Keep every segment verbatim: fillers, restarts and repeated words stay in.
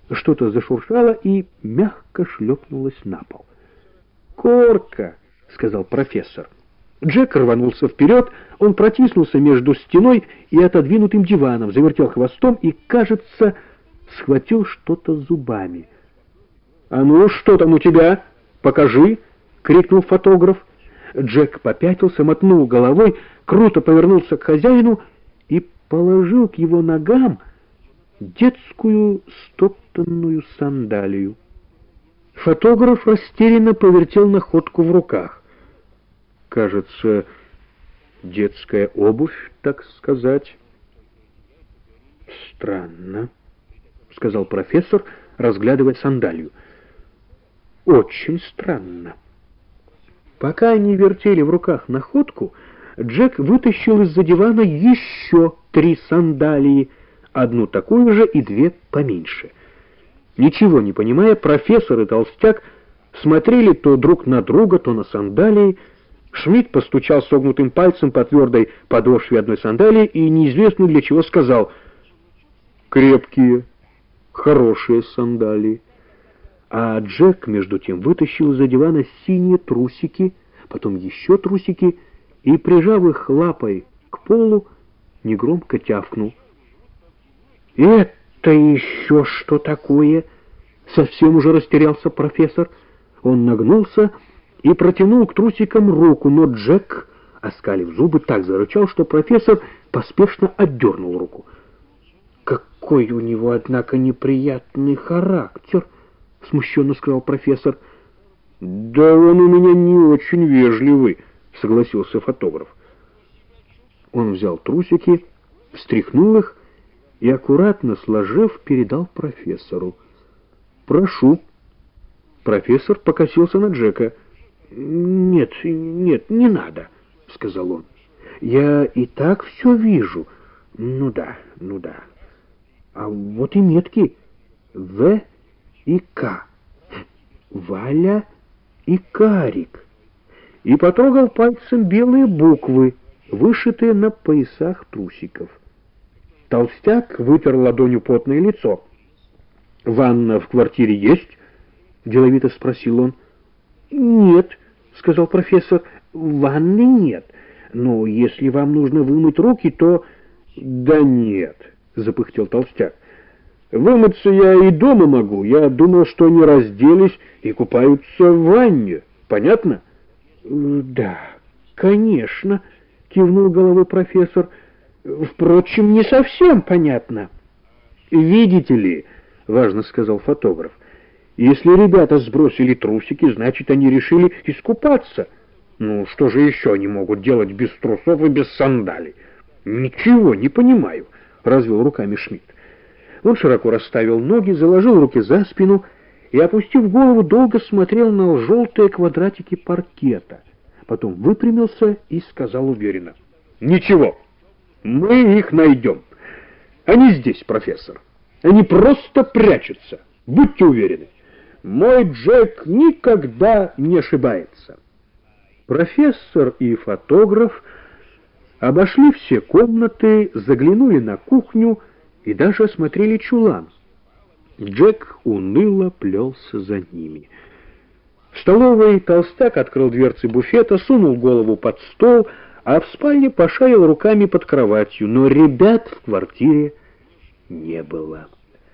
Что-то зашуршало и мягко шлепнулось на пол. «Корка!» — сказал профессор. Джек рванулся вперед, он протиснулся между стеной и отодвинутым диваном, завертел хвостом и, кажется, схватил что-то зубами. «А ну, что там у тебя? Покажи!» — крикнул фотограф. Джек попятился, мотнул головой, круто повернулся к хозяину и положил к его ногам детскую стоптанную сандалию. Фотограф растерянно повертел находку в руках. Кажется, детская обувь, так сказать. Странно, сказал профессор, разглядывая сандалию. Очень странно. Пока они вертели в руках находку, Джек вытащил из-за дивана еще три сандалии, одну такую же и две поменьше. Ничего не понимая, профессор и толстяк смотрели то друг на друга, то на сандалии. Шмидт постучал согнутым пальцем по твердой подошве одной сандалии и неизвестно для чего сказал: «Крепкие, хорошие сандалии». А Джек, между тем, вытащил из-за дивана синие трусики, потом еще трусики и, прижав их лапой к полу, негромко тявкнул. «Это еще что такое?» Совсем уже растерялся профессор. Он нагнулся и протянул к трусикам руку, но Джек, оскалив зубы, так зарычал, что профессор поспешно отдернул руку. «Какой у него, однако, неприятный характер!» — смущенно сказал профессор. «Да он у меня не очень вежливый», — согласился фотограф. Он взял трусики, встряхнул их и, аккуратно сложив, передал профессору. «Прошу». Профессор покосился на Джека. «Нет, нет, не надо», — сказал он. «Я и так все вижу. Ну да, ну да. А вот и метки. В и К. Валя и Карик». И потрогал пальцем белые буквы, вышитые на поясах трусиков. Толстяк вытер ладонью потное лицо. «Ванна в квартире есть?» — деловито спросил он. «Нет», — сказал профессор, — «ванны нет. Но если вам нужно вымыть руки, то...» «Да нет», — запыхтел толстяк. «Вымыться я и дома могу. Я думал, что они разделись и купаются в ванне. Понятно?» «Да, конечно», — кивнул головой профессор. «Впрочем, не совсем понятно». «Видите ли», — важно сказал фотограф, — «если ребята сбросили трусики, значит, они решили искупаться. Ну, что же еще они могут делать без трусов и без сандалий?» «Ничего не понимаю», — развел руками Шмидт. Он широко расставил ноги, заложил руки за спину и, опустив голову, долго смотрел на желтые квадратики паркета. Потом выпрямился и сказал уверенно: «Ничего, мы их найдем. Они здесь, профессор. Они просто прячутся. Будьте уверены. Мой Джек никогда не ошибается». Профессор и фотограф обошли все комнаты, заглянули на кухню и даже осмотрели чулан. Джек уныло плелся за ними. В столовой толстяк открыл дверцы буфета, сунул голову под стол, а в спальне пошарил руками под кроватью, но ребят в квартире не было.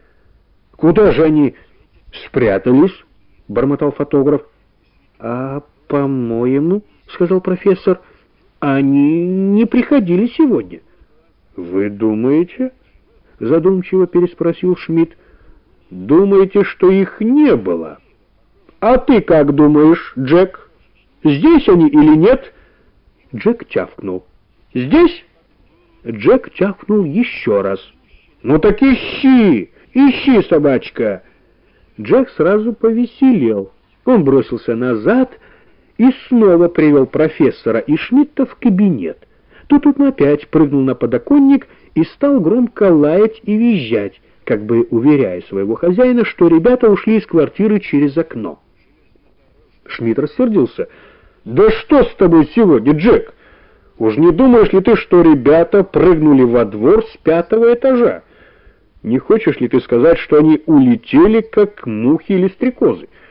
«Куда же они спрятались?» — бормотал фотограф. «А, по-моему, — сказал профессор, — они не приходили сегодня». «Вы думаете?» — задумчиво переспросил Шмидт. «Думаете, что их не было? А ты как думаешь, Джек? Здесь они или нет?» Джек тявкнул. «Здесь?» Джек тявкнул еще раз. «Ну так ищи! Ищи, собачка!» Джек сразу повеселел. Он бросился назад и снова привел профессора и Шмидта в кабинет. Тут он опять прыгнул на подоконник и стал громко лаять и визжать, как бы уверяя своего хозяина, что ребята ушли из квартиры через окно. Шмидт рассердился. «Да что с тобой сегодня, Джек? Уж не думаешь ли ты, что ребята прыгнули во двор с пятого этажа? Не хочешь ли ты сказать, что они улетели, как мухи или стрекозы?